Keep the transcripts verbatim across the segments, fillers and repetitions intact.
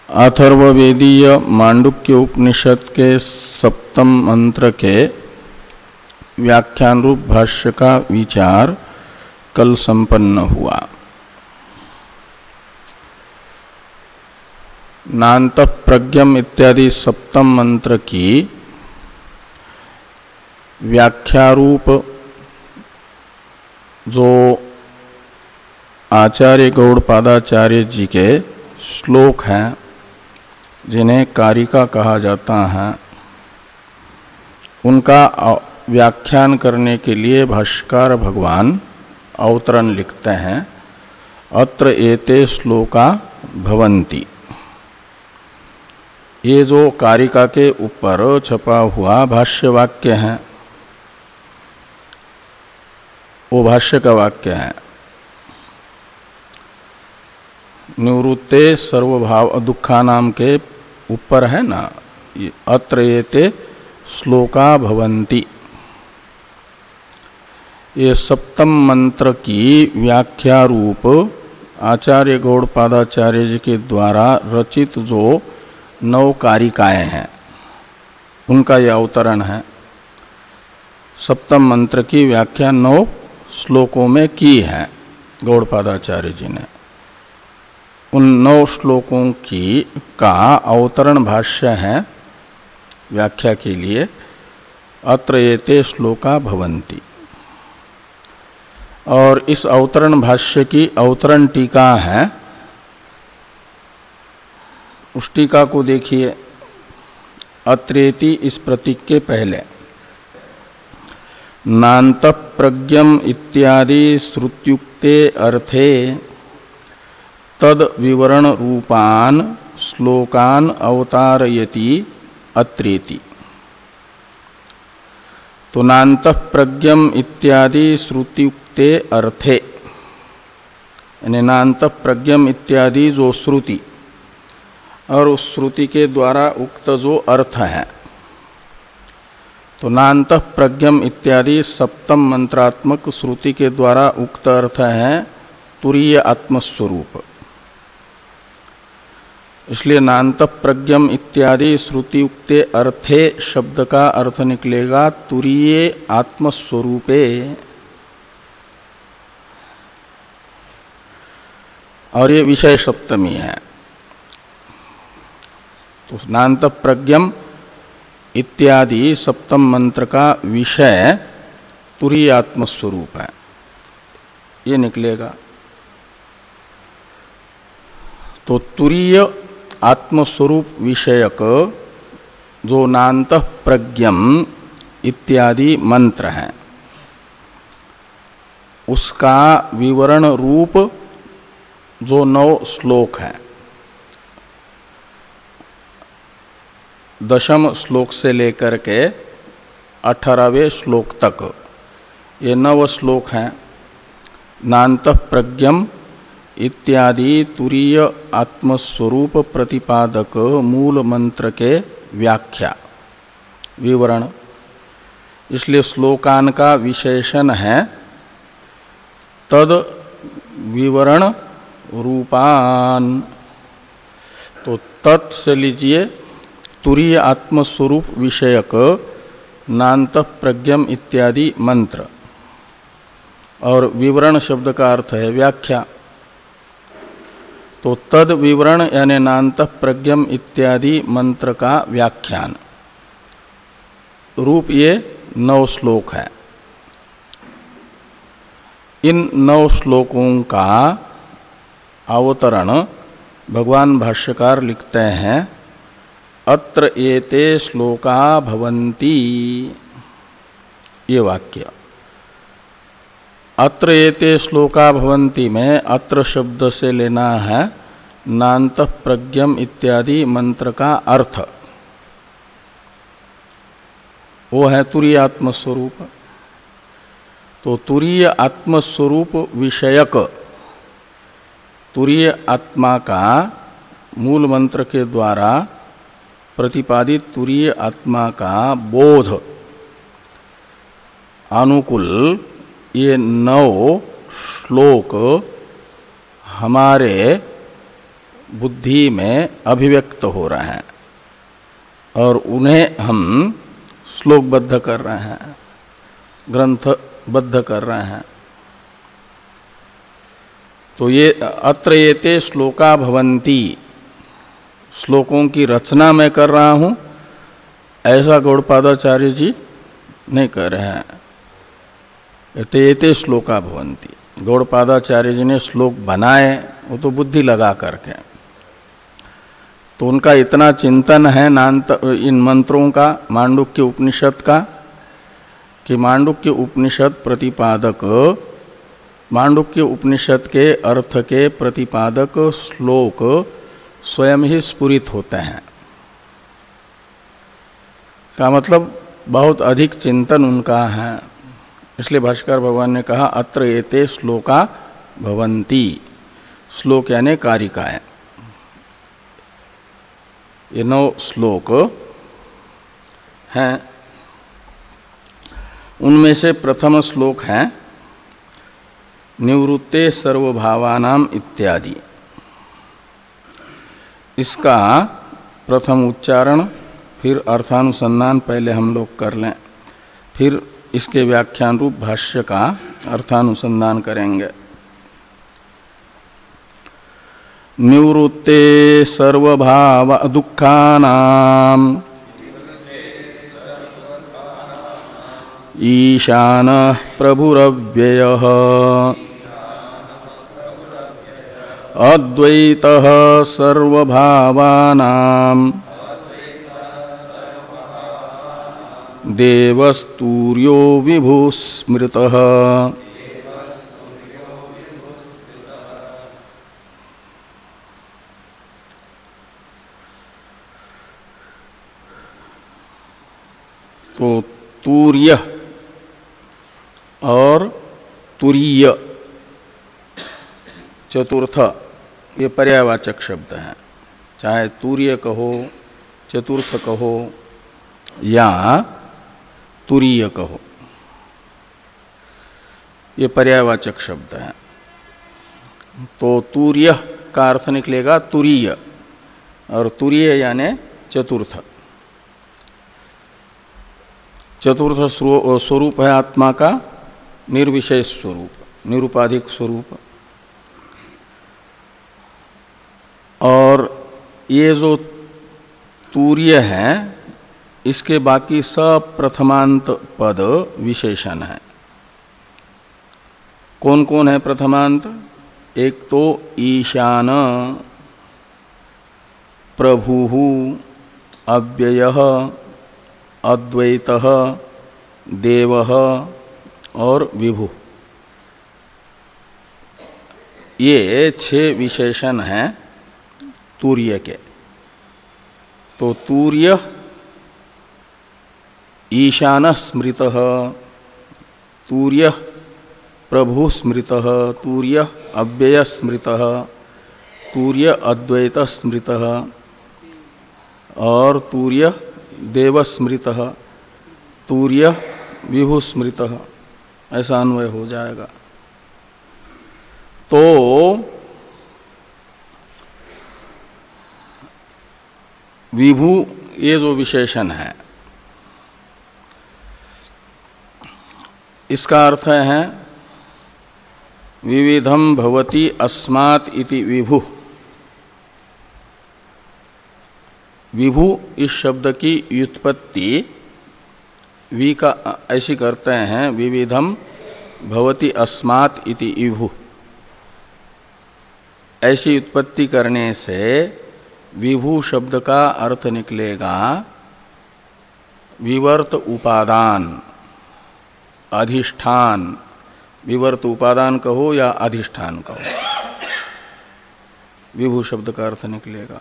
अथर्ववेदीय मांडुक्य उपनिषद के सप्तम मंत्र के व्याख्यान रूप भाष्य का विचार कल संपन्न हुआ। नान्त प्रज्ञम इत्यादि सप्तम मंत्र की व्याख्यारूप जो आचार्य गौड़पादाचार्य जी के श्लोक हैं, जिन्हें कारिका कहा जाता है, उनका व्याख्यान करने के लिए भाष्यकार भगवान अवतरण लिखते हैं। अत्र एते श्लोका भवन्ति। ये जो कारिका के ऊपर छपा हुआ भाष्य वाक्य है, वो भाष्य का वाक्य है। निवृत्ते सर्वभाव दुखा नाम के ऊपर है ना, अत्र एते श्लोका भवन्ति। ये सप्तम मंत्र की व्याख्या रूप आचार्य गौड़पादाचार्य जी के द्वारा रचित जो नौ कारिकाएं हैं, उनका यह अवतरण है। सप्तम मंत्र की व्याख्या नौ श्लोकों में की है गौड़पादाचार्य जी ने। उन नौ श्लोकों की का अवतरण भाष्य है व्याख्या के लिए। अत्र एते श्लोका भवन्ति। और इस अवतरण भाष्य की अवतरण टीका है। उस टीका को देखिए। अत्रेति इस प्रतीक के पहले नान्त प्रज्ञम इत्यादि श्रुत्युक्ते अर्थे तद विवरण रूपान श्लोकान अवतारयति अत्रेति। तो नान्त प्रज्ञम इत्यादि श्रुतियुक्ते अर्थे, यानी नान्त प्रज्ञम इत्यादि जो श्रुति और उस श्रुति के द्वारा उक्त जो अर्थ है, तो नान्त प्रज्ञम इत्यादि सप्तम मंत्रात्मक श्रुति के द्वारा उक्त अर्थ है तुरीय आत्मस्वरूप। इसलिए नान्त प्रज्ञम इत्यादि श्रुतियुक्ते अर्थे शब्द का अर्थ निकलेगा तुरीय आत्मस्वरूपे। और ये विषय सप्तमी है। तो नान्त प्रज्ञम इत्यादि सप्तम मंत्र का विषय तुरीय आत्मस्वरूप है, ये निकलेगा। तो तुरीय आत्मस्वरूप विषयक जो नान्त प्रज्ञम इत्यादि मंत्र हैं, उसका विवरण रूप जो नौ श्लोक हैं, दशम श्लोक से लेकर के अठारहवें श्लोक तक ये नव श्लोक हैं। नान्त प्रज्ञम इत्यादि तुरीय आत्मस्वरूप प्रतिपादक मूल मंत्र के व्याख्या विवरण। इसलिए श्लोकान का विशेषण है तद विवरण रूपान। तो तत् से लीजिए तुरीय आत्मस्वरूप विषयक नान्त प्रज्ञम इत्यादि मंत्र, और विवरण शब्द का अर्थ है व्याख्या। तो तद विवरण यानी नान्त प्रज्ञम इत्यादि मंत्र का व्याख्यान रूप ये नौ श्लोक है। इन नौ श्लोकों का अवतरण भगवान भाष्यकार लिखते हैं। अत्र एते श्लोका भवन्ति, ये वाक्य। अत्र एते श्लोका भवन्ति में अत्र शब्द से लेना है नान्त प्रज्ञम इत्यादि मंत्र का अर्थ, वो है तुरीय आत्मस्वरूप। तो तुरीय आत्मस्वरूप विषयक तुरीय आत्मा का मूल मंत्र के द्वारा प्रतिपादित तुरीय आत्मा का बोध अनुकूल ये नौ श्लोक हमारे बुद्धि में अभिव्यक्त हो रहे हैं और उन्हें हम श्लोकबद्ध कर रहे हैं, ग्रंथबद्ध कर रहे हैं। तो ये अत्र एते श्लोका भवन्ति, श्लोकों की रचना मैं कर रहा हूँ, ऐसा गौड़पादाचार्य जी नहीं कर रहे हैं। एते एते श्लोका भवन्ति, गौड़पादाचार्य जी ने श्लोक बनाए वो तो बुद्धि लगा करके, तो उनका इतना चिंतन है नान्त इन मंत्रों का, मांडुक्य उपनिषद का, कि मांडुक्य उपनिषद प्रतिपादक, मांडुक्य उपनिषद के अर्थ के प्रतिपादक श्लोक स्वयं ही स्फुरित होते हैं। का मतलब बहुत अधिक चिंतन उनका है। इसलिए भाष्कर भगवान ने कहा अत्र एते श्लोका भवन्ति, श्लोक यानी कारिकाएं। ये नौ श्लोक हैं, उनमें से प्रथम श्लोक है निवृत्ते सर्वभावानाम इत्यादि। इसका प्रथम उच्चारण फिर अर्थानुसंधान पहले हम लोग कर लें, फिर इसके व्याख्यान रूप भाष्य का अर्थानुसंधान करेंगे। निवृत्ते सर्वभाव दुःखानां ईशानः प्रभुरव्ययः अद्वैतः सर्वभावानां देवस्तूर्यो विभुः स्मृतः। तो तूर्य और तुरीय चतुर्थ ये पर्यायवाचक शब्द हैं। चाहे तूर्य कहो, चतुर्थ कहो या तुरीय कहो, ये पर्यायवाचक शब्द हैं। तो तूर्य का अर्थ निकलेगा तुरीय, और तुरीय यानी चतुर्थ। चतुर्थ स्वरूप है आत्मा का निर्विशेष स्वरूप, निरुपाधिक स्वरूप। और ये जो तूर्य है इसके बाकी सब प्रथमांत पद विशेषण है। कौन कौन है प्रथमांत? एक तो ईशान, प्रभुः, अव्ययः, अद्वैतः, देवः और विभु। ये छह विशेषण हैं तूर्य के। तो तूर्य ईशान स्मृतः, तूर्य प्रभु स्मृतः, तूर्य अव्यय स्मृतः, तूर्य अद्वैत स्मृतः और तूर्य देव स्मृतः, तूर्य विभु स्मृतः, ऐसा अन्वय हो जाएगा। तो विभु ये जो विशेषण है इसका अर्थ है विविधम भवति अस्मात् इति विभु। विभु इस शब्द की व्युत्पत्ति वि का ऐसी करते हैं, विविधम भवति अस्मात् इति विभु। ऐसी उत्पत्ति करने से विभु शब्द का अर्थ निकलेगा विवर्त उपादान, अधिष्ठान। विवर्त उपादान कहो या अधिष्ठान कहो, विभु शब्द का अर्थ निकलेगा।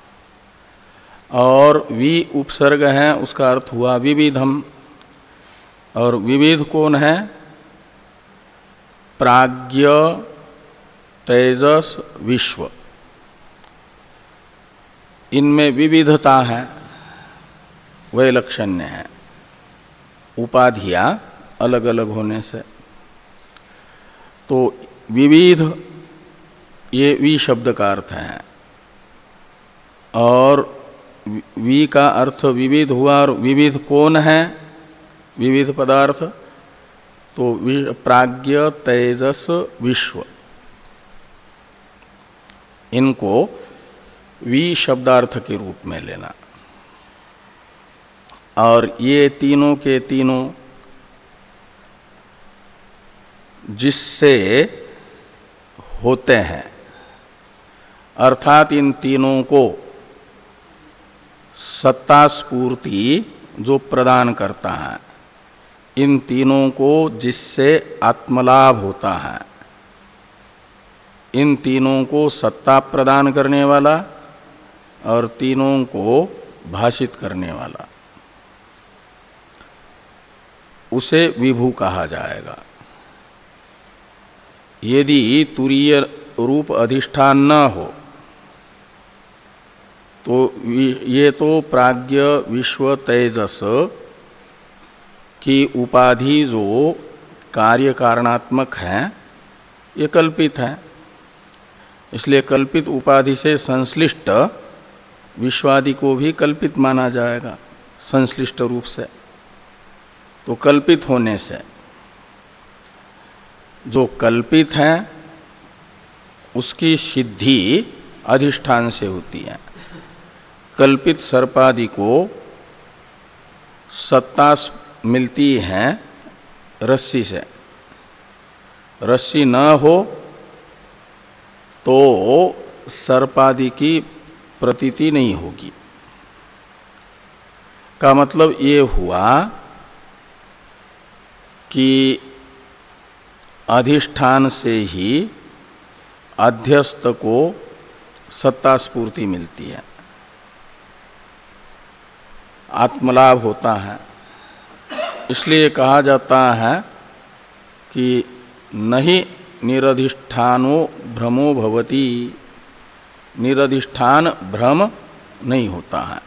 और वि उपसर्ग है, उसका अर्थ हुआ विविधम। और विविध कौन है? प्राज्ञ, तेजस, विश्व। इनमें विविधता है, वैलक्षण्य है, उपाधियां अलग अलग होने से। तो विविध ये वि शब्द का अर्थ है। और वी का अर्थ विविध हुआ, और विविध कौन है? विविध पदार्थ तो प्राज्ञ, तेजस, विश्व, इनको वी शब्दार्थ के रूप में लेना। और ये तीनों के तीनों जिससे होते हैं, अर्थात इन तीनों को सत्ता स्फूर्ति जो प्रदान करता है, इन तीनों को जिससे आत्मलाभ होता है, इन तीनों को सत्ता प्रदान करने वाला और तीनों को भाषित करने वाला, उसे विभु कहा जाएगा। यदि तुरीय रूप अधिष्ठान न हो तो ये तो प्राज्ञ, विश्व, तेजस की उपाधि जो कार्य कारणात्मक हैं, ये कल्पित है। इसलिए कल्पित उपाधि से संश्लिष्ट विश्वादि को भी कल्पित माना जाएगा संश्लिष्ट रूप से। तो कल्पित होने से जो कल्पित है उसकी सिद्धि अधिष्ठान से होती है। कल्पित सर्पादि को सत्ता मिलती है रस्सी से, रस्सी न हो तो सर्पादि की प्रतीति नहीं होगी। का मतलब ये हुआ कि अधिष्ठान से ही अध्यस्त को सत्ता स्फूर्ति मिलती है, आत्मलाभ होता है। इसलिए कहा जाता है कि नहीं निरधिष्ठानो भ्रमो भवति, निरधिष्ठान भ्रम नहीं होता है।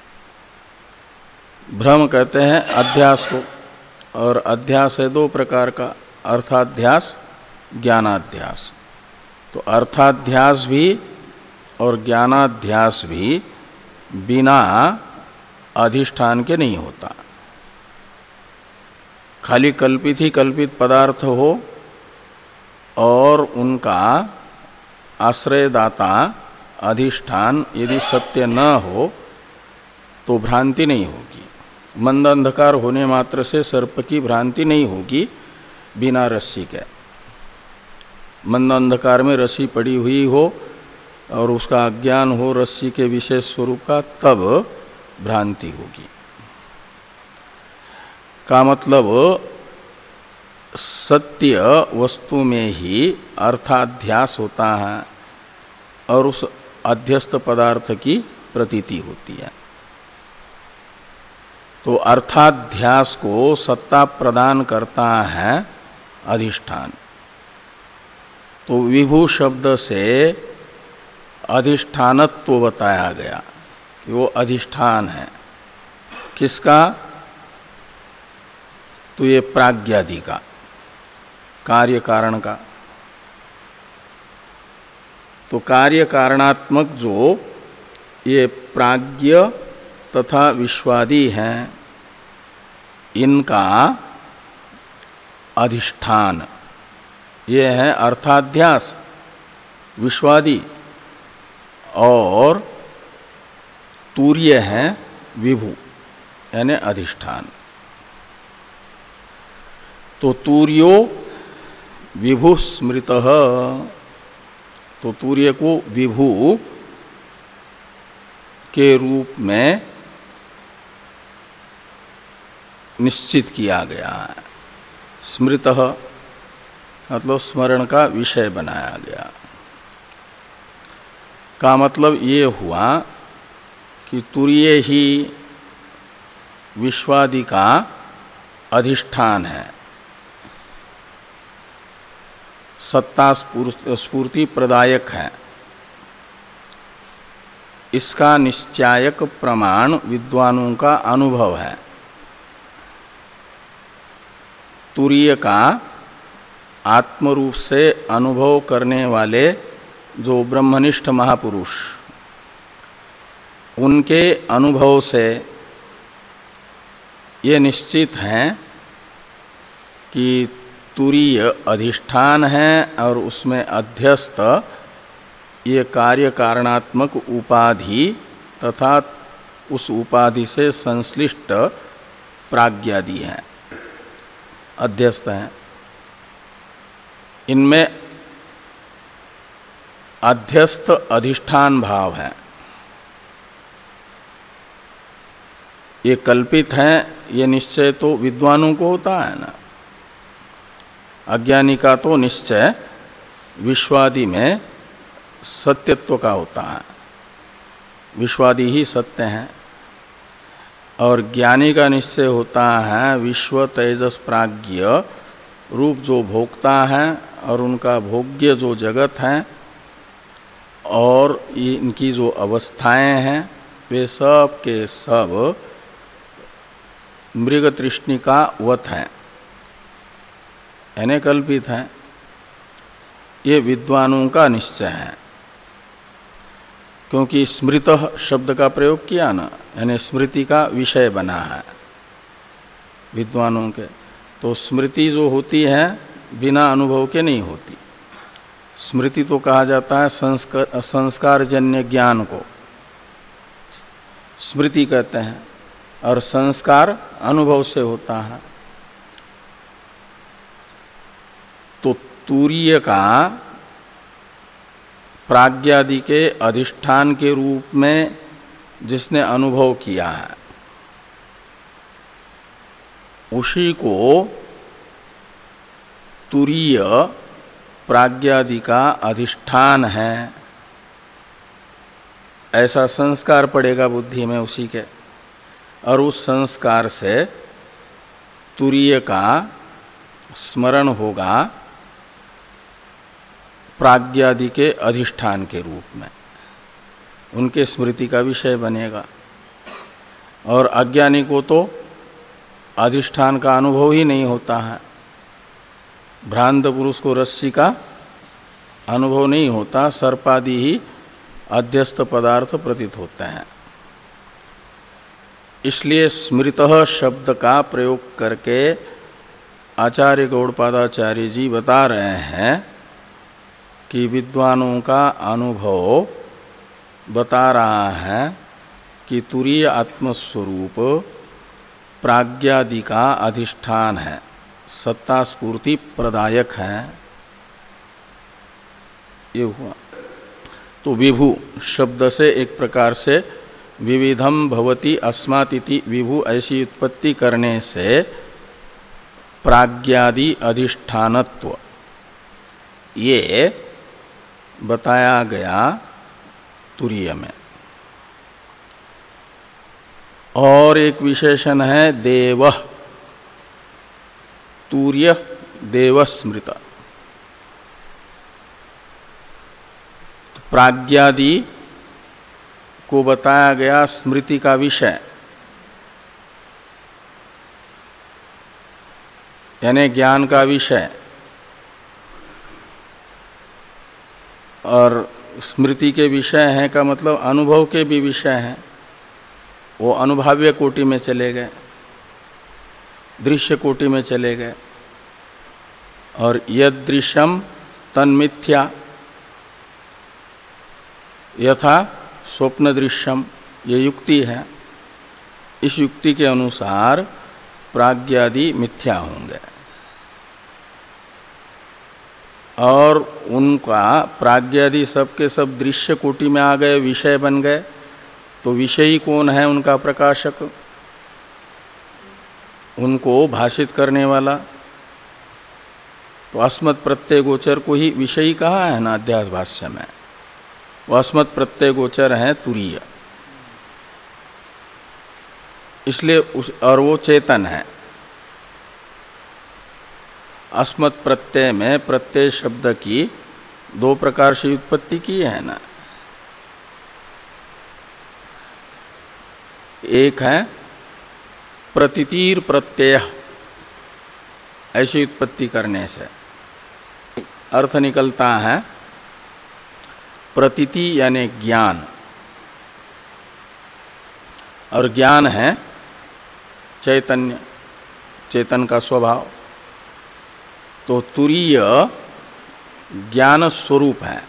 भ्रम कहते हैं अध्यास को, और अध्यास है दो प्रकार का, अर्थाध्यास, ज्ञानाध्यास। तो अर्थाध्यास भी और ज्ञानाध्यास भी बिना अधिष्ठान के नहीं होता। खाली कल्पित ही कल्पित पदार्थ हो और उनका आश्रयदाता अधिष्ठान यदि सत्य न हो तो भ्रांति नहीं होगी। मंद अंधकार होने मात्र से सर्प की भ्रांति नहीं होगी बिना रस्सी के। मंद अंधकार में रस्सी पड़ी हुई हो और उसका अज्ञान हो रस्सी के विशेष स्वरूप का, तब भ्रांति होगी। का मतलब सत्य वस्तु में ही अर्थाध्यास होता है और उस अध्यस्त पदार्थ की प्रतीति होती है। तो अर्थाध्यास को सत्ता प्रदान करता है अधिष्ठान। तो विभु शब्द से अधिष्ठानत्व बताया गया कि वो अधिष्ठान है। किसका? तो ये प्राज्ञादि का, कार्य कारण का। तो कार्य कारणात्मक जो ये प्राज्ञ तथा विश्वादि हैं, इनका अधिष्ठान ये है अर्थाध्यास, विश्वादि, और तूर्य है विभु यानी अधिष्ठान। तो तूर्यो विभु स्मृतः, तो तूर्य को विभु के रूप में निश्चित किया गया है। स्मृतः मतलब स्मरण का विषय बनाया गया। का मतलब ये हुआ कि तूर्य ही विश्वादि का अधिष्ठान है, सत्ता स्फूर्ति प्रदायक है। इसका निश्चायक प्रमाण विद्वानों का अनुभव है। तूर्य का आत्मरूप से अनुभव करने वाले जो ब्रह्मनिष्ठ महापुरुष, उनके अनुभव से ये निश्चित है कि तुरीय अधिष्ठान है और उसमें अध्यस्त ये कार्य कारणात्मक उपाधि तथा उस उपाधि से संश्लिष्ट प्राज्ञादि हैं, अध्यस्त हैं। इनमें अध्यस्त अधिष्ठान भाव है, ये कल्पित हैं, ये निश्चय तो विद्वानों को होता है ना। अज्ञानी का तो निश्चय विश्वादि में सत्यत्व का होता है, विश्वादि ही सत्य हैं। और ज्ञानी का निश्चय होता है विश्व तेजस प्राज्ञ रूप जो भोक्ता है और उनका भोग्य जो जगत है और इनकी जो अवस्थाएं हैं वे सब के सब मृग तृष्णिका वत हैं, यानी कल्पित हैं। ये विद्वानों का निश्चय है, क्योंकि स्मृतः शब्द का प्रयोग किया ना, यानी स्मृति का विषय बना है विद्वानों के। तो स्मृति जो होती है बिना अनुभव के नहीं होती। स्मृति तो कहा जाता है संस्कार संस्कारजन्य ज्ञान को स्मृति कहते हैं, और संस्कार अनुभव से होता है। तो तुरीय का प्राज्ञादि के अधिष्ठान के रूप में जिसने अनुभव किया है उसी को तुरीय प्राज्ञादि का अधिष्ठान है ऐसा संस्कार पड़ेगा बुद्धि में उसी के, और उस संस्कार से तुरीय का स्मरण होगा प्राज्ञादि के अधिष्ठान के रूप में, उनके स्मृति का विषय बनेगा। और अज्ञानी को तो अधिष्ठान का अनुभव ही नहीं होता है। भ्रांत पुरुष को रस्सी का अनुभव नहीं होता, सर्पादि ही अध्यस्त पदार्थ प्रतीत होते हैं। इसलिए स्मृतः शब्द का प्रयोग करके आचार्य गौड़पादाचार्य जी बता रहे हैं कि विद्वानों का अनुभव बता रहा है कि तुरीय आत्मस्वरूप प्राज्ञादि का अधिष्ठान है, सत्ता स्फूर्ति प्रदायक है। ये हुआ। तो विभु शब्द से एक प्रकार से विविधम भवति अस्मातिति विभु ऐसी उत्पत्ति करने से प्राज्ञादि अधिष्ठानत्व ये बताया गया तुरीय में। और एक विशेषण है देव, तूर्य देव स्मृत। प्राज्ञादि को बताया गया स्मृति का विषय, यानी ज्ञान का विषय, और स्मृति के विषय हैं का मतलब अनुभव के भी विषय हैं। वो अनुभाव्य कोटि में चले गए, दृश्य कोटि में चले गए। और यद दृश्यम तन्मिथ्या यथा स्वप्न दृश्यम, ये युक्ति है। इस युक्ति के अनुसार प्राज्ञादि मिथ्या होंगे और उनका प्राज्ञादि सब के सब दृश्य कोटि में आ गए, विषय बन गए। तो विषयी कौन है? उनका प्रकाशक, उनको भाषित करने वाला। तो अस्मत् प्रत्यय गोचर को ही विषयी कहा है ना अध्यास भाष्य में। वो अस्मत् प्रत्यय गोचर है तुरीय, इसलिए उस और वो चेतन है। अस्मत् प्रत्यय में प्रत्यय शब्द की दो प्रकार से उत्पत्ति की है ना। एक है प्रतीतिर प्रत्यय, ऐसी उत्पत्ति करने से अर्थ निकलता है प्रतीति यानी ज्ञान, और ज्ञान है चैतन्य, चेतन का स्वभाव। तो तुरीय ज्ञान स्वरूप है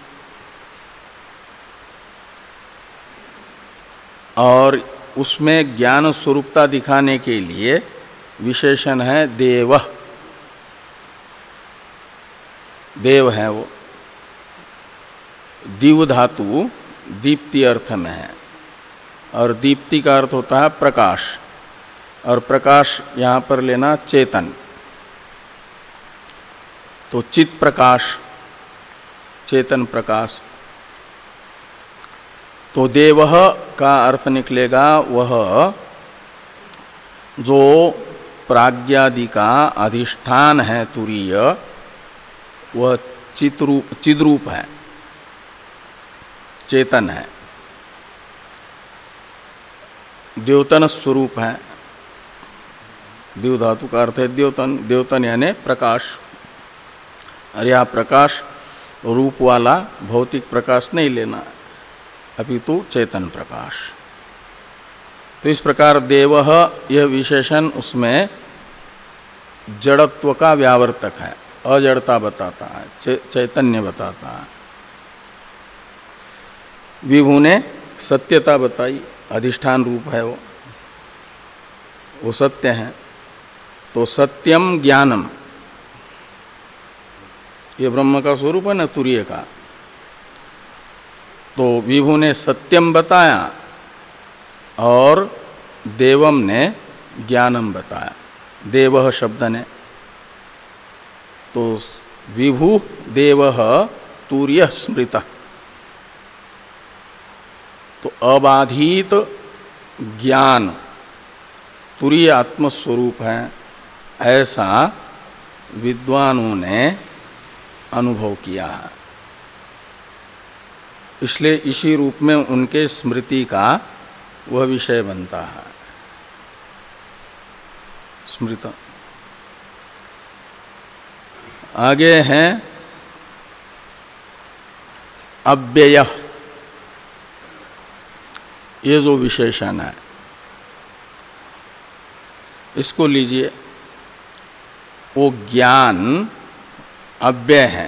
और उसमें ज्ञान स्वरूपता दिखाने के लिए विशेषण है देव। देव है वो। दिव धातु दीप्ति अर्थ में है और दीप्ति का अर्थ होता है प्रकाश, और प्रकाश यहाँ पर लेना चेतन। तो चित प्रकाश, चेतन प्रकाश। तो देवः का अर्थ निकलेगा वह जो प्राज्ञादि का अधिष्ठान है तुरीय, वह चित्रूप चिद्रूप है, चेतन है, द्योतन स्वरूप है। द्यो धातु का अर्थ है द्योतन, द्योतन यानी प्रकाश। और यह प्रकाश रूप वाला भौतिक प्रकाश नहीं लेना, अपितु चेतन प्रकाश। तो इस प्रकार देवः यह विशेषण उसमें जड़त्व का व्यावर्तक है, अजड़ता बताता है, चैतन्य बताता है। विभु ने सत्यता बताई, अधिष्ठान रूप है वो, वो सत्य है। तो सत्यम ज्ञानम, ये ब्रह्म का स्वरूप है ना तुरीय का। तो विभु ने सत्यम बताया और देवम ने ज्ञानम बताया, देवः शब्द ने। तो विभु देवः तुर्य स्मृतः, तो अबाधित ज्ञान तुरीय आत्मस्वरूप है, ऐसा विद्वानों ने अनुभव किया है। इसलिए इसी रूप में उनके स्मृति का वह विषय बनता है, स्मृत। आगे हैं अव्यय, ये जो विशेषण है इसको लीजिए। वो ज्ञान अव्यय है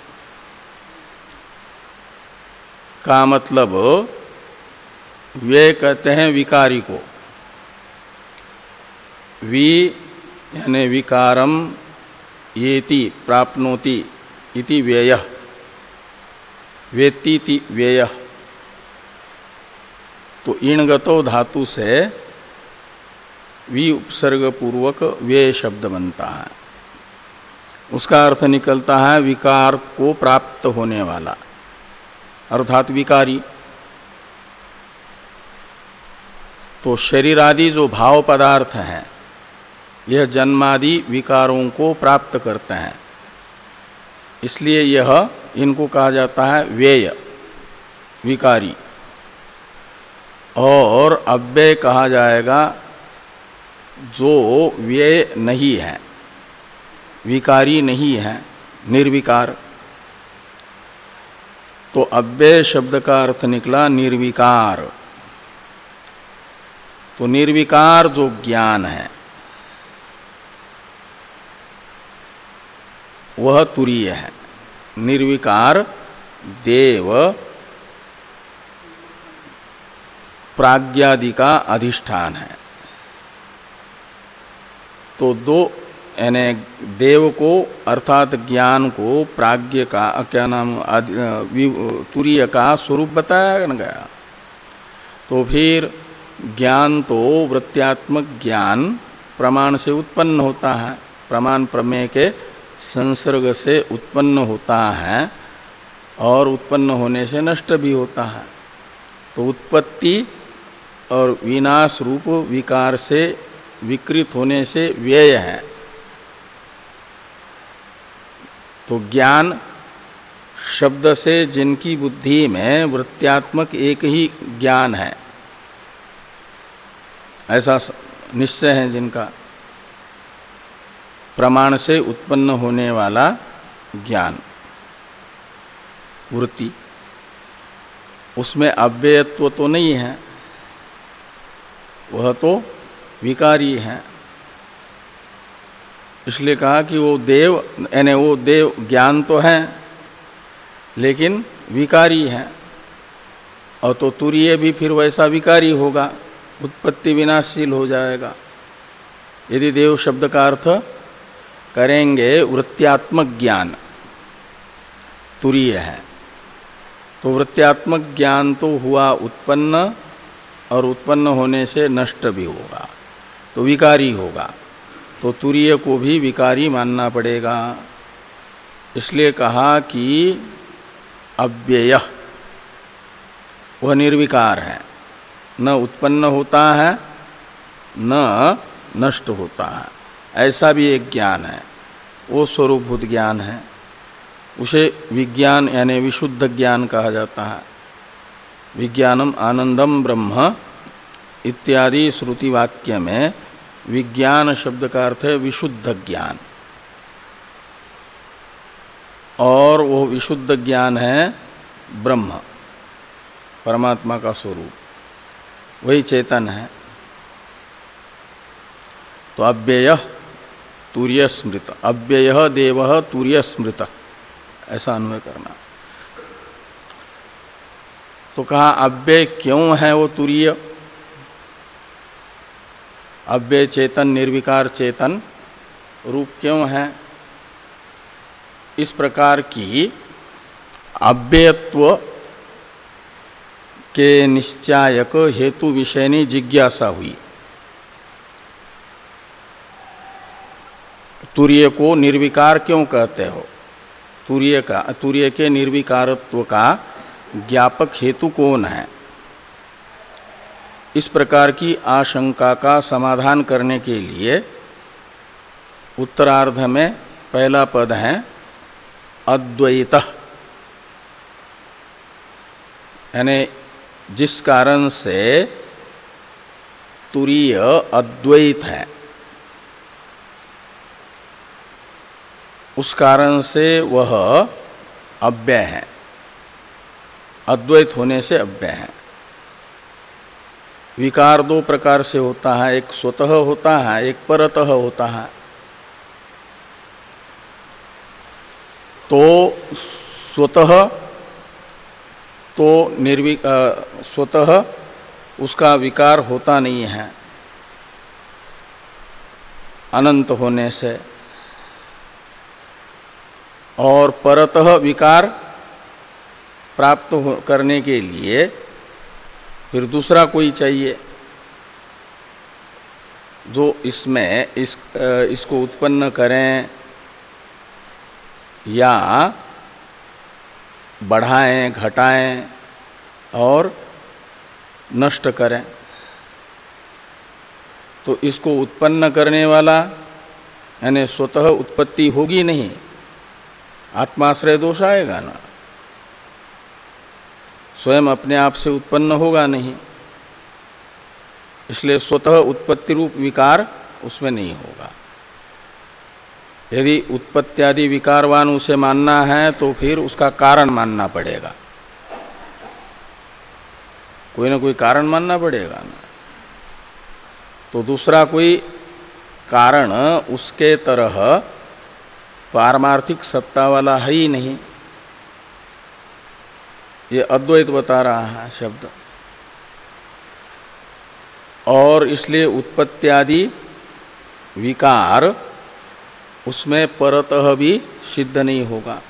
का मतलब वे कहते हैं विकारी को। वि यानी विकारम येति प्राप्नोति इति व्ययः, वेत्तीति व्ययः। तो इणगतो धातु से वि उपसर्ग पूर्वक व्यय शब्द बनता है। उसका अर्थ निकलता है विकार को प्राप्त होने वाला, अर्थात विकारी। तो शरीर आदि जो भाव पदार्थ हैं, यह जन्मादि विकारों को प्राप्त करते हैं, इसलिए यह इनको कहा जाता है व्यय, विकारी। और अव्यय कहा जाएगा जो व्यय नहीं है, विकारी नहीं है, निर्विकार। तो अव्यय शब्द का अर्थ निकला निर्विकार। तो निर्विकार जो ज्ञान है वह तुरीय है। निर्विकार देव प्राज्ञादि का अधिष्ठान है। तो दो यानी देव को अर्थात ज्ञान को प्राज्ञ का क्या नाम तुरीय का स्वरूप बताया गया। तो फिर ज्ञान तो वृत्त्यात्मक ज्ञान प्रमाण से उत्पन्न होता है, प्रमाण प्रमेय के संसर्ग से उत्पन्न होता है और उत्पन्न होने से नष्ट भी होता है। तो उत्पत्ति और विनाश रूप विकार से विकृत होने से व्यय है। तो ज्ञान शब्द से जिनकी बुद्धि में वृत्त्यात्मक एक ही ज्ञान है, ऐसा निश्चय है जिनका, प्रमाण से उत्पन्न होने वाला ज्ञान वृत्ति, उसमें अव्ययत्व तो नहीं है, वह तो विकारी है। इसलिए कहा कि वो देव यानी वो देव ज्ञान तो है लेकिन विकारी है, और तो तुरीय भी फिर वैसा विकारी होगा, उत्पत्ति विनाशशील हो जाएगा। यदि देव शब्द का अर्थ करेंगे वृत्त्यात्मक ज्ञान तुरीय है, तो वृत्त्यात्मक ज्ञान तो हुआ उत्पन्न, और उत्पन्न होने से नष्ट भी होगा, तो विकारी होगा, तो तुरीय को भी विकारी मानना पड़ेगा। इसलिए कहा कि अव्यय वह निर्विकार है, न उत्पन्न होता है न नष्ट होता है, ऐसा भी एक ज्ञान है, वो स्वरूपभूत ज्ञान है। उसे विज्ञान यानी विशुद्ध ज्ञान कहा जाता है। विज्ञानम आनंदम ब्रह्म इत्यादि श्रुति वाक्य में विज्ञान शब्द का अर्थ है विशुद्ध ज्ञान, और वो विशुद्ध ज्ञान है ब्रह्म, परमात्मा का स्वरूप, वही चेतन है। तो अव्यय तुर्य स्मृत, अव्यय देव तुर्य स्मृत, ऐसा अन्वय करना। तो कहा अव्यय क्यों है वो तुरीय, अव्यय चेतन निर्विकार चेतन रूप क्यों है। इस प्रकार की अव्ययत्व के निश्चायक हेतु विषयनी जिज्ञासा हुई। तुरीय को निर्विकार क्यों कहते हो, तुरीय का तुरीय के निर्विकारत्व का ज्ञापक हेतु कौन है। इस प्रकार की आशंका का समाधान करने के लिए उत्तरार्ध में पहला पद है अद्वैत, यानी जिस कारण से तुरीय अद्वैत है, उस कारण से वह अव्यय है, अद्वैत होने से अव्यय है। विकार दो प्रकार से होता है, एक स्वतः होता है, एक परतः होता है। तो स्वतः तो निर्वि स्वतः उसका विकार होता नहीं है अनंत होने से, और परतः विकार प्राप्त करने के लिए फिर दूसरा कोई चाहिए जो इसमें इस इसको उत्पन्न करें या बढ़ाएं, घटाएं और नष्ट करें। तो इसको उत्पन्न करने वाला यानी स्वतः उत्पत्ति होगी नहीं, आत्माश्रय दोष आएगा ना, स्वयं अपने आप से उत्पन्न होगा नहीं, इसलिए स्वतः उत्पत्ति रूप विकार उसमें नहीं होगा। यदि उत्पत्त्यादि विकारवान उसे मानना है तो फिर उसका कारण मानना पड़ेगा, कोई ना कोई कारण मानना पड़ेगा ना। तो दूसरा कोई कारण उसके तरह पारमार्थिक सत्ता वाला है ही नहीं, ये अद्वैत बता रहा है शब्द। और इसलिए उत्पत्त्यादि विकार उसमें परतः भी सिद्ध नहीं होगा।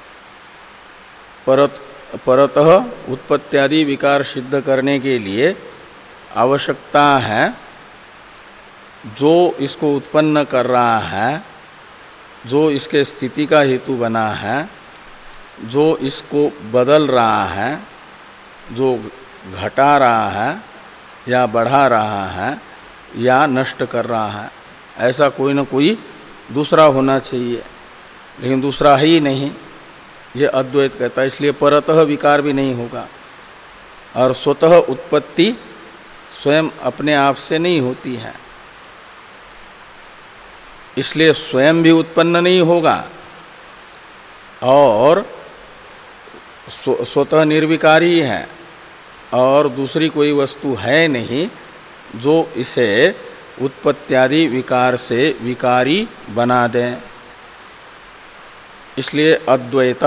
परत परतः उत्पत्त्यादि विकार सिद्ध करने के लिए आवश्यकता है जो इसको उत्पन्न कर रहा है, जो इसके स्थिति का हेतु बना है, जो इसको बदल रहा है, जो घटा रहा है या बढ़ा रहा है या नष्ट कर रहा है, ऐसा कोई ना कोई दूसरा होना चाहिए, लेकिन दूसरा है ही नहीं, ये अद्वैत कहता है। इसलिए परतः विकार भी नहीं होगा, और स्वतः उत्पत्ति स्वयं अपने आप से नहीं होती है, इसलिए स्वयं भी उत्पन्न नहीं होगा और स्वतः निर्विकारी है, और दूसरी कोई वस्तु है नहीं, जो इसे उत्पत्त्यादि विकार से विकारी बना दें। इसलिए अद्वैत,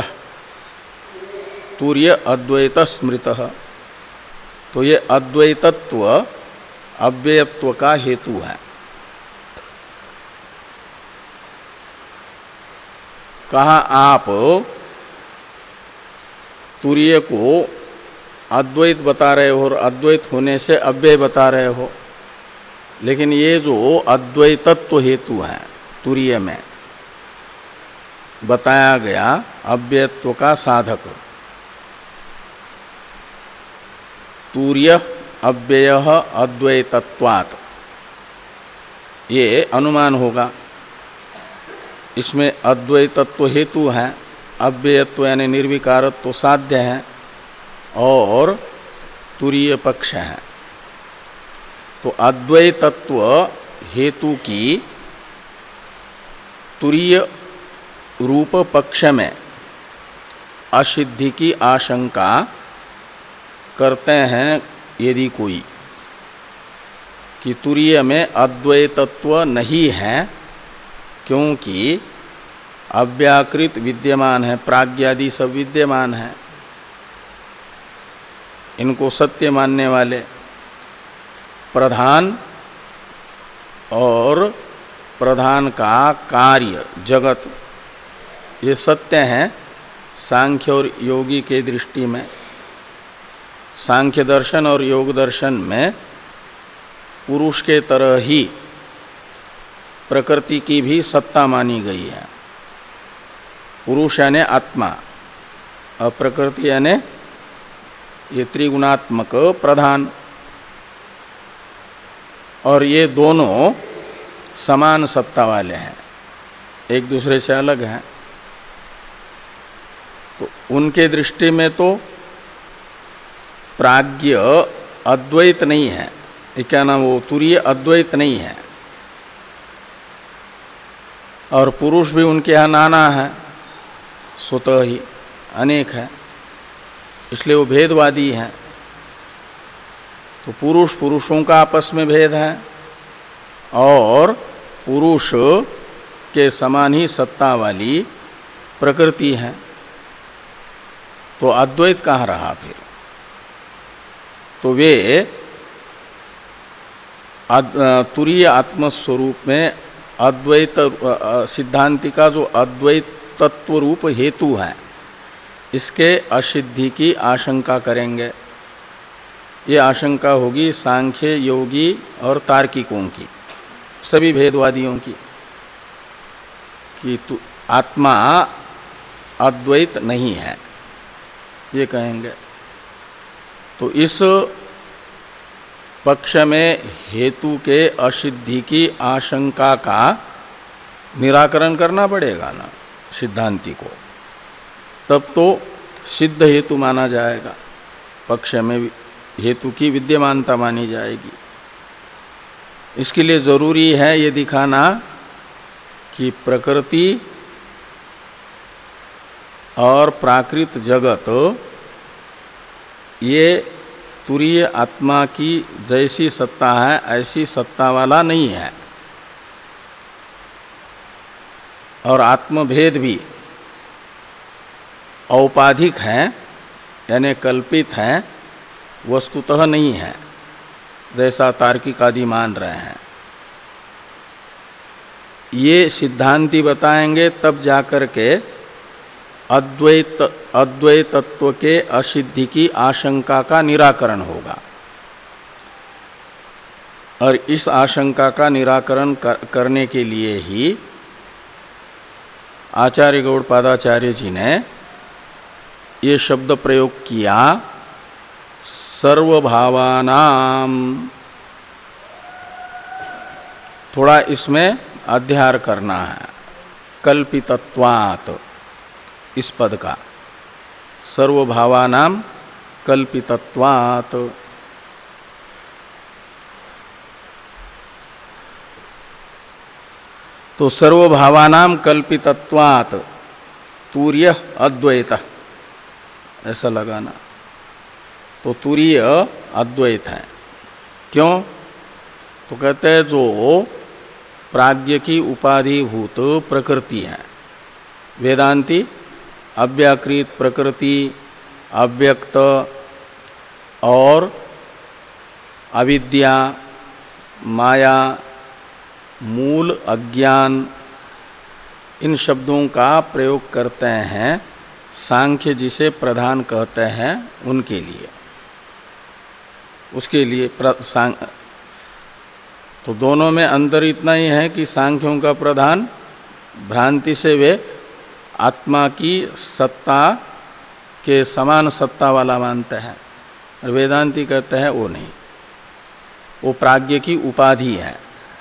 तूर्य अद्वैत स्मृतः, तो ये अद्वैतत्व अव्ययत्व का हेतु है। कहा आप तूर्य को अद्वैत बता रहे हो और अद्वैत होने से अव्यय बता रहे हो, लेकिन ये जो अद्वैतत्व हेतु है तूर्य में बताया गया अव्ययत्व का साधक, तूर्य अव्ययः अद्वैतत्वात्, ये अनुमान होगा। इसमें अद्वैतत्व हेतु है, अव्ययत्व यानी निर्विकारत्व साध्य है और तुरीय पक्ष है। तो अद्वैतत्व हेतु की तुरीय रूप पक्ष में असिद्धि की आशंका करते हैं यदि कोई कि तुरीय में अद्वैतत्व नहीं है, क्योंकि अव्याकृत विद्यमान है, प्राज्ञादि सब विद्यमान है, इनको सत्य मानने वाले प्रधान और प्रधान का कार्य जगत ये सत्य हैं सांख्य और योगी के दृष्टि में। सांख्य दर्शन और योग दर्शन में पुरुष के तरह ही प्रकृति की भी सत्ता मानी गई है। पुरुष यानी आत्मा और प्रकृति यानी ये त्रिगुणात्मक प्रधान, और ये दोनों समान सत्ता वाले हैं, एक दूसरे से अलग हैं। तो उनके दृष्टि में तो प्राज्ञ अद्वैत नहीं है, ये क्या नाम वो तुरीय अद्वैत नहीं है, और पुरुष भी उनके यहाँ नाना है, स्वतः ही अनेक है, इसलिए वो भेदवादी हैं। तो पुरुष पुरुषों का आपस में भेद है और पुरुष के समान ही सत्ता वाली प्रकृति है, तो अद्वैत कहाँ रहा फिर। तो वे तुरीय आत्मस्वरूप में अद्वैत सिद्धांति का जो अद्वैत तत्व रूप हेतु है, इसके असिद्धि की आशंका करेंगे। ये आशंका होगी सांख्य योगी और तार्किकों की, सभी भेदवादियों की, कि तु आत्मा अद्वैत नहीं है, ये कहेंगे। तो इस पक्ष में हेतु के असिद्धि की आशंका का निराकरण करना पड़ेगा ना सिद्धांति को, तब तो सिद्ध हेतु माना जाएगा, पक्ष में हेतु की विद्यमानता मानी जाएगी। इसके लिए जरूरी है ये दिखाना कि प्रकृति और प्राकृत जगत ये तुरीय आत्मा की जैसी सत्ता है ऐसी सत्ता वाला नहीं है, और आत्मभेद भी औपाधिक है यानी कल्पित है, वस्तुतः नहीं है, जैसा तार्किक आदि मान रहे हैं। ये सिद्धांति बताएंगे तब जाकर के अद्वैत अद्वैतत्व के असिद्धि की आशंका का निराकरण होगा, और इस आशंका का निराकरण कर, करने के लिए ही आचार्य गौड़पादाचार्य जी ने ये शब्द प्रयोग किया, सर्वभावानाम। थोड़ा इसमें अध्यार करना है, कल्पितत्वात् इस पद का, सर्वभावानाम कल्पितत्वात्। तो सर्वभावानाम कल्पितत्वात् तूर्य अद्वैत ऐसा लगाना। तो तुरीय अद्वैत है, क्यों? तो कहते हैं जो प्राज्ञ की उपाधिभूत प्रकृति है, वेदांती अव्याकृत प्रकृति, अव्यक्त और अविद्या, माया, मूल अज्ञान, इन शब्दों का प्रयोग करते हैं सांख्य जिसे प्रधान कहते हैं उनके लिए, उसके लिए प्र, सांग, तो दोनों में अंतर इतना ही है कि सांख्यों का प्रधान भ्रांति से वे आत्मा की सत्ता के समान सत्ता वाला मानते हैं, और वेदांती कहते हैं वो नहीं, वो प्राज्ञ की उपाधि है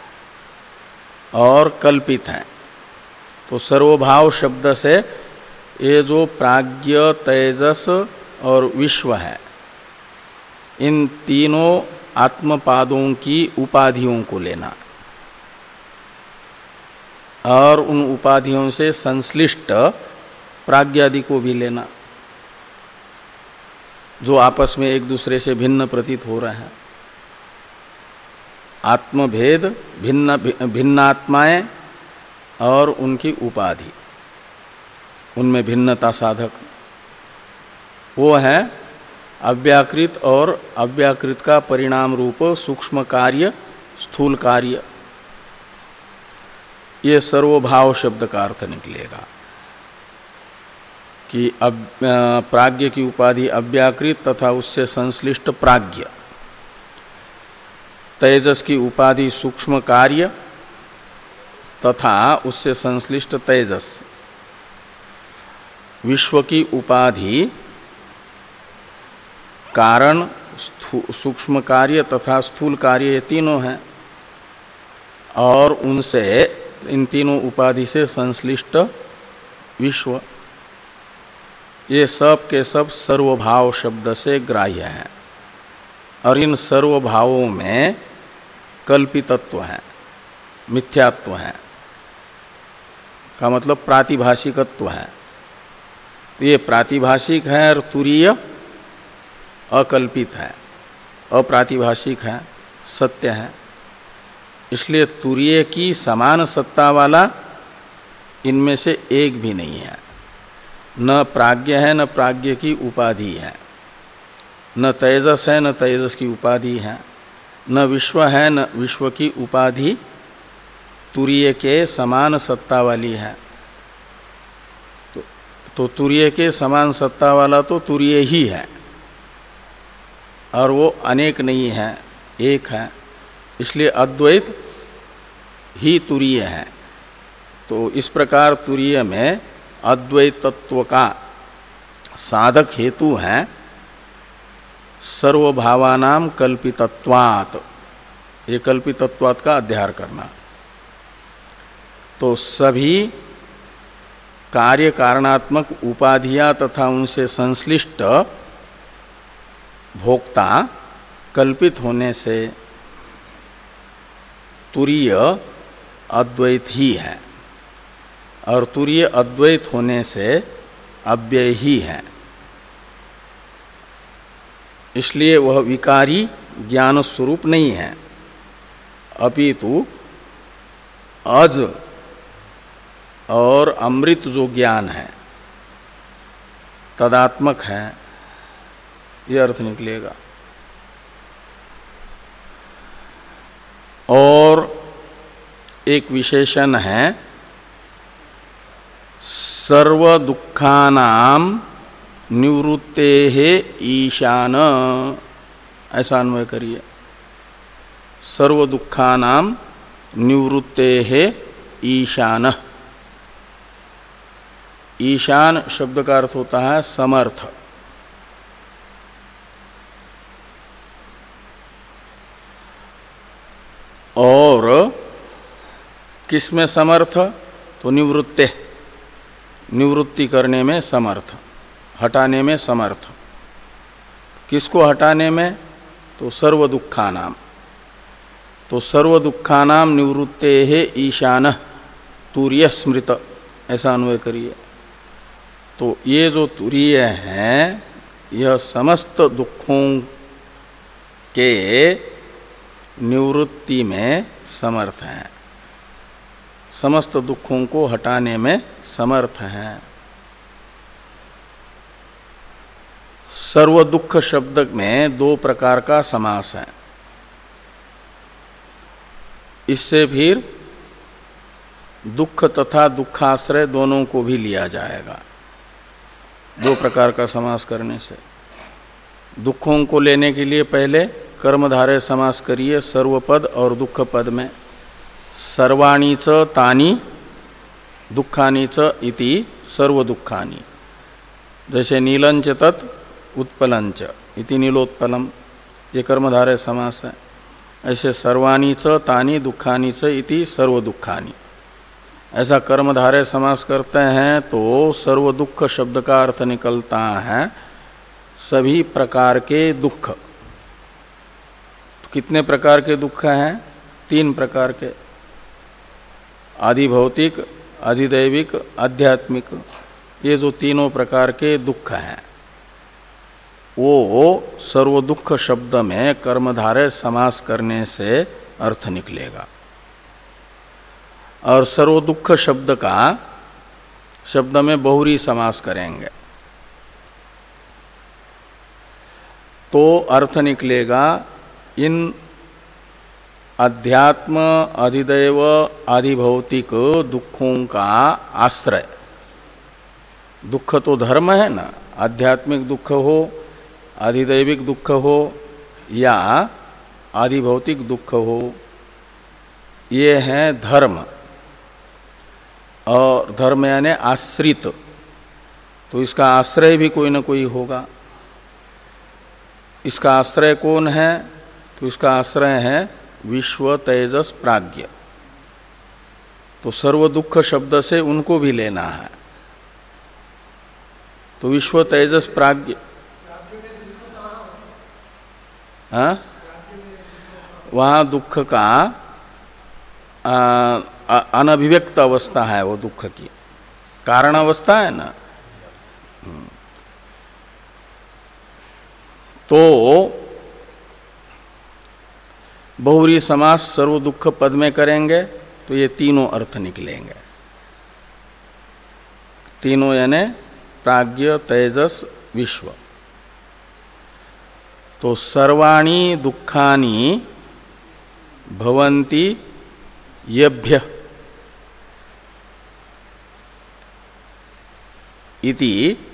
और कल्पित है। तो सर्वभाव शब्द से ये जो प्राज्ञ, तेजस और विश्व है, इन तीनों आत्मपादों की उपाधियों को लेना और उन उपाधियों से संश्लिष्ट प्राज्ञादि को भी लेना, जो आपस में एक दूसरे से भिन्न प्रतीत हो रहे हैं। आत्मभेद, भिन्न भिन्नात्माएं और उनकी उपाधि, उनमें भिन्नता साधक, वो है अव्याकृत और अव्याकृत का परिणाम रूप सूक्ष्म कार्य, स्थूल कार्य। ये सर्वभाव शब्द का अर्थ निकलेगा कि प्राज्ञ की उपाधि अव्याकृत तथा उससे संश्लिष्ट प्राज्ञ, तेजस की उपाधि सूक्ष्म कार्य तथा उससे संश्लिष्ट तेजस, विश्व की उपाधि कारण, सूक्ष्म कार्य तथा स्थूल कार्य, ये तीनों हैं, और उनसे इन तीनों उपाधि से संश्लिष्ट विश्व, ये सब के सब सर्वभाव शब्द से ग्राह्य हैं। और इन सर्वभावों में कल्पितत्व है, मिथ्यात्व है, का मतलब प्रातिभाषिकत्व है। तो ये प्रातिभाषिक है और तुरीय अकल्पित है, अप्रातिभाषिक है, सत्य है। इसलिए तुरीय की समान सत्ता वाला इनमें से एक भी नहीं है, न प्राज्ञ है न प्राज्ञ की उपाधि है, न तेजस है न तेजस की उपाधि है, न विश्व है न विश्व की उपाधि तुरीय के समान सत्ता वाली है। तो, तो तुरीय के समान सत्ता वाला तो तुरीय ही है, और वो अनेक नहीं है, एक है। इसलिए अद्वैत ही तुरीय है। तो इस प्रकार तुरीय में अद्वैत तत्व का साधक हेतु है सर्वभावानाम कल्पितत्वात्, ये कल्पितत्वात् का अध्ययन करना। तो सभी कार्य कारणात्मक उपाधियां तथा उनसे संश्लिष्ट भोक्ता कल्पित होने से तुरीय अद्वैत ही है, और तुरीय अद्वैत होने से अव्यय ही है। इसलिए वह विकारी ज्ञान स्वरूप नहीं है, अपितु अज और अमृत जो ज्ञान है तदात्मक है, यह अर्थ निकलेगा। और एक विशेषण है सर्व दुखानाम निवृत्तेः ईशान, ऐसा अन्वय करिए। सर्व दुखानाम निवृत्तेः ईशान। ईशान शब्द का अर्थ होता है समर्थ। और किसमें समर्थ? तो निवृत्ते, निवृत्ति करने में समर्थ, हटाने में समर्थ। किसको हटाने में? तो सर्व दुखानाम। तो सर्व दुखानाम निवृत्ते है ईशान तुरीय स्मृत, ऐसा अन्वय करिए। तो ये जो तुरीय है, यह समस्त दुखों के निवृत्ति में समर्थ हैं, समस्त दुखों को हटाने में समर्थ हैं। सर्व दुख शब्द में दो प्रकार का समास है। इससे फिर दुख तथा दुखाश्रय दोनों को भी लिया जाएगा। दो प्रकार का समास करने से दुखों को लेने के लिए पहले कर्मधारय समास करिए सर्वपद और दुख पद में। सर्वाणी च तानि दुखानि च इति सर्व दुखानि, जैसे नीलंच तत् उत्पलंच इति नीलोत्पलम, ये कर्मधारय समास है। ऐसे सर्वाणी च तानि दुखानि च इति सर्व दुखानि, ऐसा कर्मधारय समास करते हैं तो सर्व दुख शब्द का अर्थ निकलता है सभी प्रकार के दुख। तो कितने प्रकार के दुख हैं? तीन प्रकार के, आदि भौतिक, अधिदैविक, आध्यात्मिक। ये जो तीनों प्रकार के दुख हैं वो सर्व दुख शब्द में कर्मधारय समास करने से अर्थ निकलेगा। और सर्व दुख शब्द का शब्द में बहुरी समास करेंगे तो अर्थ निकलेगा इन अध्यात्म, अधिदैव, आधिभौतिक दुखों का आश्रय। दुख तो धर्म है ना, आध्यात्मिक दुख हो, अधिदैविक दुख हो या आधिभौतिक दुख हो, ये है धर्म। और धर्म यानी आश्रित, तो इसका आश्रय भी कोई ना कोई होगा। इसका आश्रय कौन है? तो इसका आश्रय है विश्व तेजस प्राज्ञ। तो सर्व दुख शब्द से उनको भी लेना है। तो विश्व तेजस प्राज्ञ, हाँ, वहाँ दुख का आ, अनभिव्यक्त अवस्था है, वो दुख की कारण अवस्था है ना। तो बहुरी समास सर्व दुख पद में करेंगे तो ये तीनों अर्थ निकलेंगे। तीनों यानी प्राज्ञ, तेजस, विश्व। तो सर्वाणि दुखानि भवन्ति येभ्य इति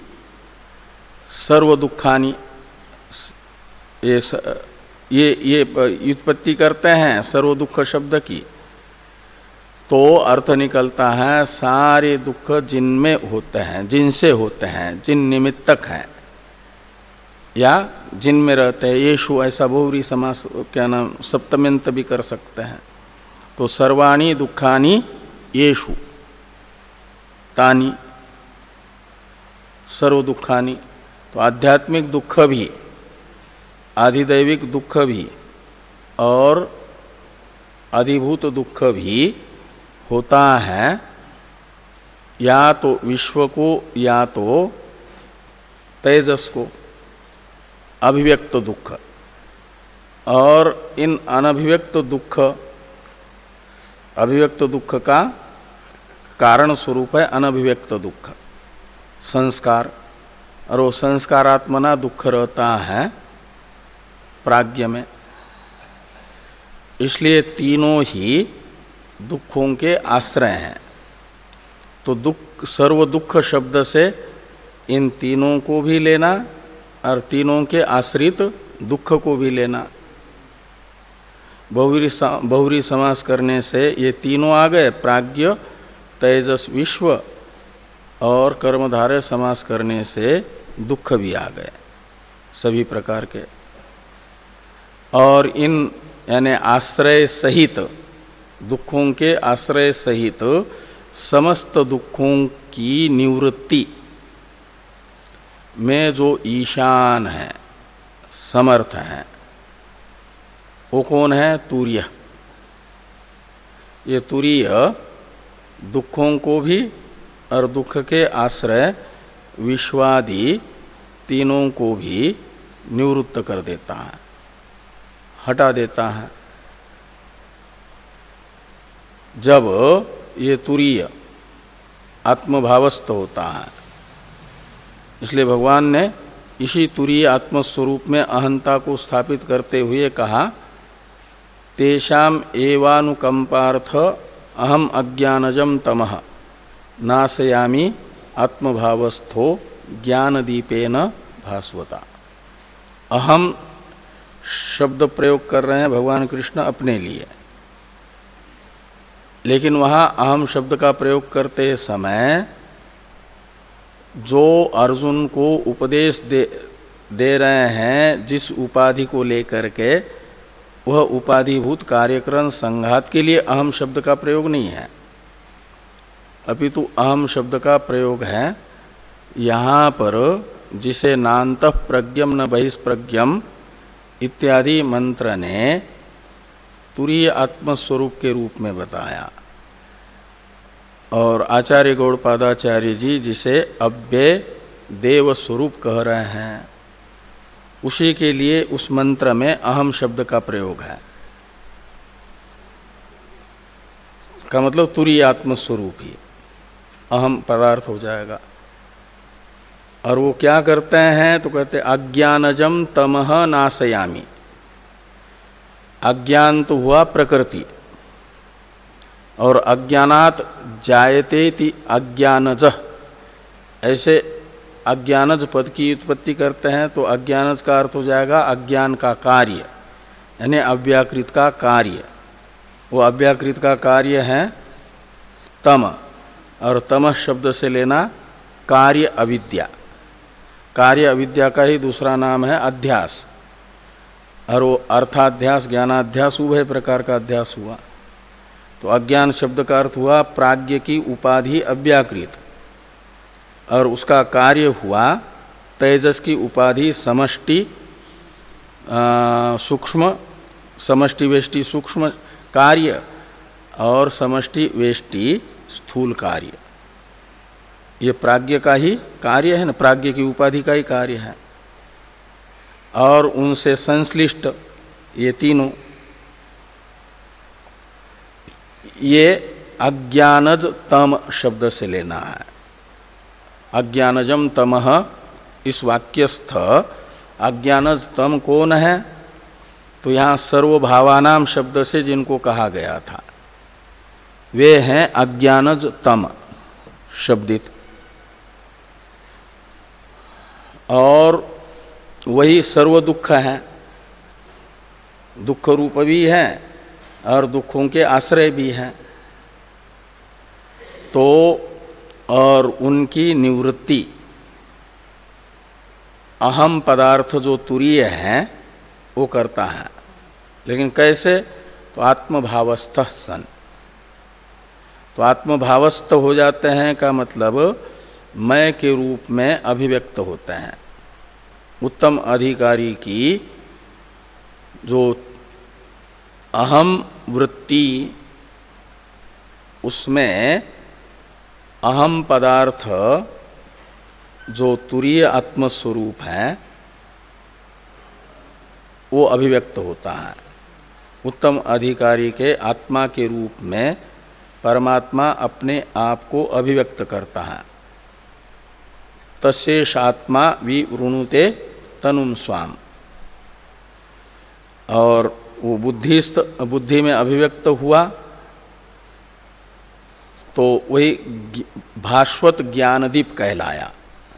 सर्व दुखानि, ये ये ये व्युत्पत्ति करते हैं सर्व दुख शब्द की, तो अर्थ निकलता है सारे दुख जिनमें होते हैं, जिनसे होते हैं, जिन निमित्तक हैं या जिनमें रहते हैं। येषु ऐसा बहुरी समास क्या नाम सप्तम्यंत भी कर सकते हैं। तो सर्वाणि दुखानि येषु तानि सर्व दुखानि। तो आध्यात्मिक दुख भी, आधिदैविक दुख भी और अधिभूत दुख भी होता है या तो विश्व को या तो तेजस को, अभिव्यक्त दुख। और इन अनभिव्यक्त दुख, अभिव्यक्त दुख का कारण स्वरूप है अनभिव्यक्त दुख, संस्कार। और वो संस्कारात्मना दुख रहता है प्राज्ञ में। इसलिए तीनों ही दुखों के आश्रय हैं। तो दुख, सर्व दुख शब्द से इन तीनों को भी लेना और तीनों के आश्रित दुख को भी लेना। बहुरी बहुरी समास करने से ये तीनों आ गए, प्राज्ञ, तेजस, विश्व। और कर्मधारय समास करने से दुख भी आ गए सभी प्रकार के। और इन यानी आश्रय सहित, दुखों के आश्रय सहित समस्त दुखों की निवृत्ति में जो ईशान है, समर्थ है, वो कौन है? तुर्य। ये तुर्य दुखों को भी और दुख के आश्रय विश्वादि तीनों को भी निवृत्त कर देता है, हटा देता है। जब ये तुरीय आत्मभावस्थ होता है। इसलिए भगवान ने इसी तुरीय आत्मस्वरूप में अहंता को स्थापित करते हुए कहा, तेषाम एवानुकंपार्थ अहम अज्ञानजम तमः नाशयामि आत्मभावस्थो ज्ञानदीपेन भास्वता। अहम शब्द प्रयोग कर रहे हैं भगवान कृष्ण अपने लिए, लेकिन वहाँ अहम शब्द का प्रयोग करते समय जो अर्जुन को उपदेश दे दे रहे हैं जिस उपाधि को लेकर के, वह उपाधिभूत कार्यक्रम संघात के लिए अहम शब्द का प्रयोग नहीं है, अपितु अहम शब्द का प्रयोग है यहाँ पर जिसे नान्तः प्रज्ञम न बहिष्प्रज्ञम इत्यादि मंत्र ने तुरीय आत्मस्वरूप के रूप में बताया। और आचार्य गौड़पादाचार्य जी जिसे अव्यय देव स्वरूप कह रहे हैं, उसी के लिए उस मंत्र में अहम शब्द का प्रयोग है। का मतलब तुरीय आत्मस्वरूप ही अहम पदार्थ हो जाएगा। और वो क्या करते हैं तो कहते अज्ञानजम तमह नाशयामि। अज्ञान तो हुआ प्रकृति, और अज्ञानात जायते ति अज्ञानज, ऐसे अज्ञानज पद की उत्पत्ति करते हैं तो अज्ञानज का अर्थ हो जाएगा अज्ञान का कार्य, यानी अव्याकृत का कार्य। वो अव्याकृत का कार्य है तम, और तमः शब्द से लेना कार्य अविद्या। कार्य अविद्या का ही दूसरा नाम है अध्यास, और वो अर्थाध्यास ज्ञानाध्यास उभय प्रकार का अध्यास हुआ। तो अज्ञान शब्द का अर्थ हुआ प्राज्ञ की उपाधि अव्याकृत, और उसका कार्य हुआ तेजस की उपाधि समष्टि सूक्ष्म, समष्टि वेष्टि सूक्ष्म कार्य, और समष्टि वेष्टि स्थूल कार्य। ये प्राज्ञ का ही कार्य है ना, प्राज्ञ की उपाधि का ही कार्य है। और उनसे संश्लिष्ट ये तीनों, ये अज्ञानज तम शब्द से लेना है। अज्ञानजम तमः, इस वाक्यस्थ अज्ञानज तम कौन है तो यहाँ सर्वभावानाम शब्द से जिनको कहा गया था वे हैं अज्ञानज तम शब्दित। और वही सर्व दुख है, दुख रूप भी है और दुखों के आश्रय भी हैं। तो और उनकी निवृत्ति अहम पदार्थ जो तुरीय है वो करता है, लेकिन कैसे तो आत्मभावस्थ सन। तो आत्मभावस्थ हो जाते हैं का मतलब मैं के रूप में अभिव्यक्त होते हैं। उत्तम अधिकारी की जो अहम वृत्ति, उसमें अहम पदार्थ जो तुरीय आत्मस्वरूप है वो अभिव्यक्त होता है। उत्तम अधिकारी के आत्मा के रूप में परमात्मा अपने आप को अभिव्यक्त करता है। तस्येष आत्मा विवृणुते तनुम स्वाम। और वो बुद्धिस्थ बुद्धि में अभिव्यक्त हुआ तो वही भास्वत ज्ञानदीप कहलाया।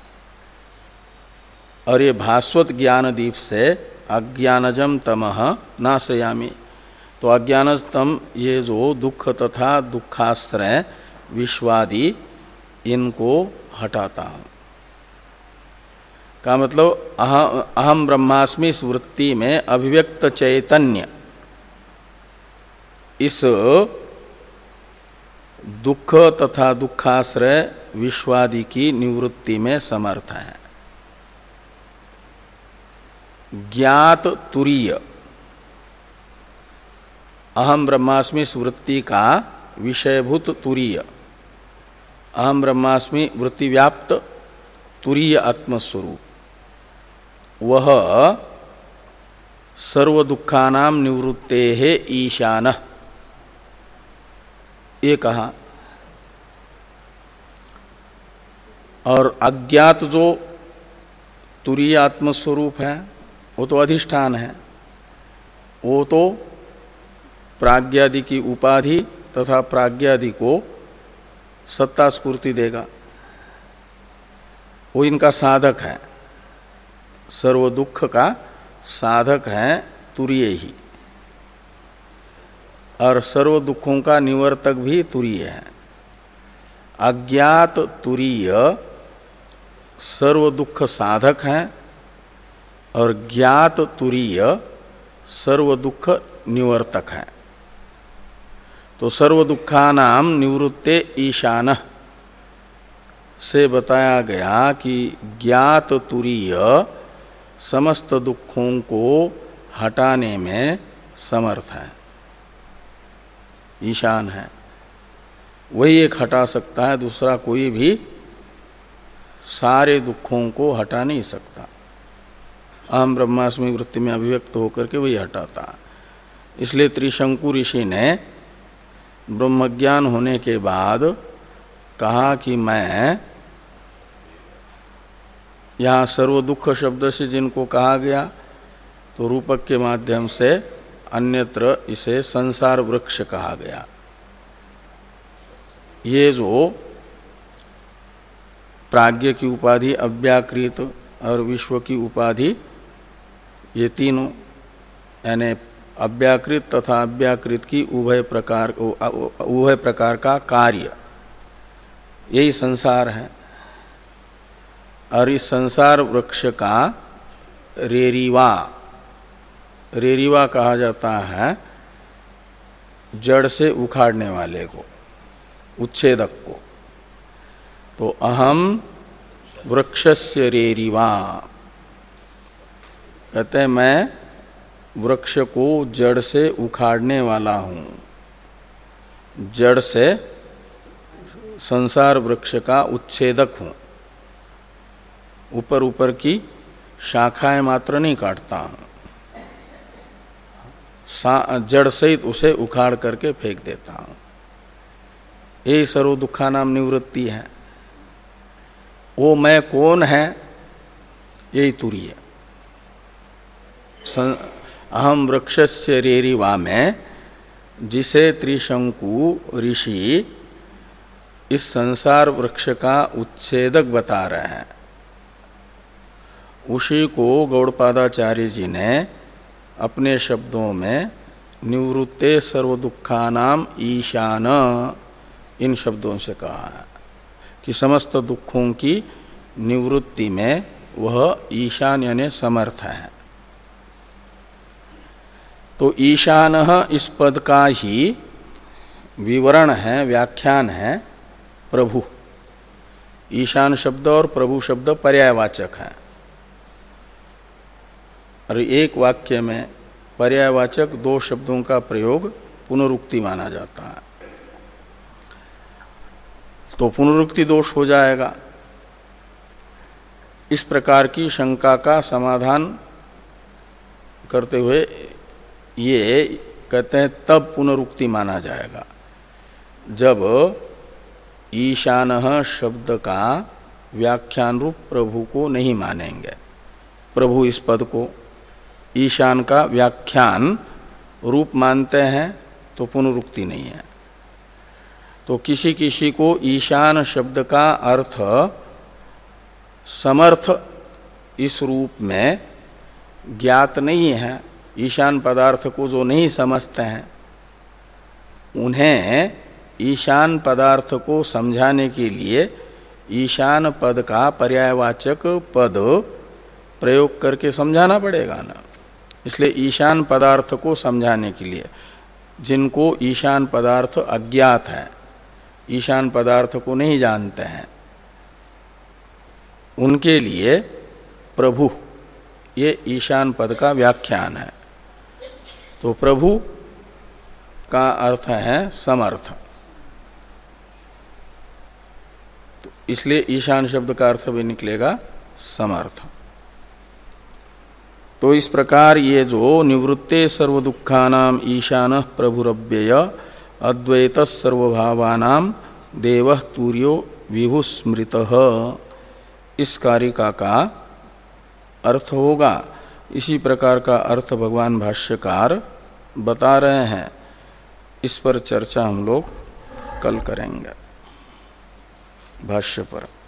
और ये भास्वत ज्ञानदीप से अज्ञानजम तमः नाशयामि। तो अज्ञानज तम ये जो दुख तथा दुखाश्रय विश्वादि इनको हटाता हूँ का मतलब अहम अहम ब्रह्मास्मि इस वृत्ति में अभिव्यक्त चैतन्य इस दुख तथा दुखाश्रय विश्वादि की निवृत्ति में समर्थ है। ज्ञात तुरीय अहम ब्रह्मास्मि इस वृत्ति का विषयभूत तुरीय, अहम ब्रह्मास्मि वृत्ति व्याप्त तुरीय आत्मस्वरूप, वह सर्व दुखानाम निवृत्ते है ईशानः। ये कहा। और अज्ञात जो तुरीय आत्मस्वरूप है वो तो अधिष्ठान है, वो तो प्राज्ञादि की उपाधि तथा प्राज्ञादि को सत्ता स्फूर्ति देगा, वो इनका साधक है, सर्व दुख का साधक है तुरीय ही, और सर्व दुखों का निवर्तक भी तुरीय है। अज्ञात तुरीय सर्व दुख साधक है और ज्ञात तुरीय सर्व दुख निवर्तक है। तो सर्व दुखानाम निवृत्ते ईशान से बताया गया कि ज्ञात तुरीय समस्त दुखों को हटाने में समर्थ है, ईशान है, वही एक हटा सकता है, दूसरा कोई भी सारे दुखों को हटा नहीं सकता। अहम ब्रह्मास्मि वृत्ति में अभिव्यक्त होकर के वही हटाता है। इसलिए त्रिशंकु ऋषि ने ब्रह्मज्ञान होने के बाद कहा कि मैं यहाँ सर्व दुख शब्द से जिनको कहा गया तो रूपक के माध्यम से अन्यत्र इसे संसार वृक्ष कहा गया। ये जो प्राज्ञ की उपाधि, अव्याकृत और विश्व की उपाधि, ये तीनों यानी अव्याकृत तथा अव्याकृत की उभय प्रकार उभय प्रकार का कार्य, यही संसार है। और इस संसार वृक्ष का रेरीवा, रेरीवा कहा जाता है जड़ से उखाड़ने वाले को, उच्छेदक को। तो अहम वृक्षस्य रेरीवा, कहते हैं मैं वृक्ष को जड़ से उखाड़ने वाला हूँ, जड़ से संसार वृक्ष का उच्छेदक हूँ, ऊपर ऊपर की शाखाएं मात्र नहीं काटता हूँ, जड़ सहित उसे उखाड़ करके फेंक देता हूँ। यही सर्व दुखानाम निवृत्ति है। वो मैं कौन है, यही तुरीय। अहम वृक्षस्य रेरीवा में जिसे त्रिशंकु ऋषि इस संसार वृक्ष का उच्छेदक बता रहे हैं, उसी को गौड़पादाचार्य जी ने अपने शब्दों में निवृत्ते सर्व दुखानाम ईशान, इन शब्दों से कहा है कि समस्त दुखों की निवृत्ति में वह ईशान यानी समर्थ है। तो ईशान इस पद का ही विवरण है, व्याख्यान है प्रभु। ईशान शब्द और प्रभु शब्द पर्यायवाचक है, और एक वाक्य में पर्यायवाचक दो शब्दों का प्रयोग पुनरुक्ति माना जाता है, तो पुनरुक्ति दोष हो जाएगा। इस प्रकार की शंका का समाधान करते हुए ये कहते हैं तब पुनरुक्ति माना जाएगा जब ईशानः शब्द का व्याख्यान रूप प्रभु को नहीं मानेंगे। प्रभु इस पद को ईशान का व्याख्यान रूप मानते हैं तो पुनरुक्ति नहीं है। तो किसी किसी को ईशान शब्द का अर्थ समर्थ इस रूप में ज्ञात नहीं है, ईशान पदार्थ को जो नहीं समझते हैं उन्हें ईशान पदार्थ को समझाने के लिए ईशान पद का पर्यायवाचक पद प्रयोग करके समझाना पड़ेगा ना। इसलिए ईशान पदार्थ को समझाने के लिए जिनको ईशान पदार्थ अज्ञात है, ईशान पदार्थ को नहीं जानते हैं, उनके लिए प्रभु ये ईशान पद का व्याख्यान है। तो प्रभु का अर्थ है समर्थ, तो इसलिए ईशान शब्द का अर्थ भी निकलेगा समर्थ। तो इस प्रकार ये जो निवृत्ते सर्व दुखानाम ईशान प्रभुरव्यय अद्वैत सर्वभावानाम देव तूर्यो विभु स्मृतः, इस कारिका का अर्थ होगा। इसी प्रकार का अर्थ भगवान भाष्यकार बता रहे हैं। इस पर चर्चा हम लोग कल करेंगे भाष्य पर।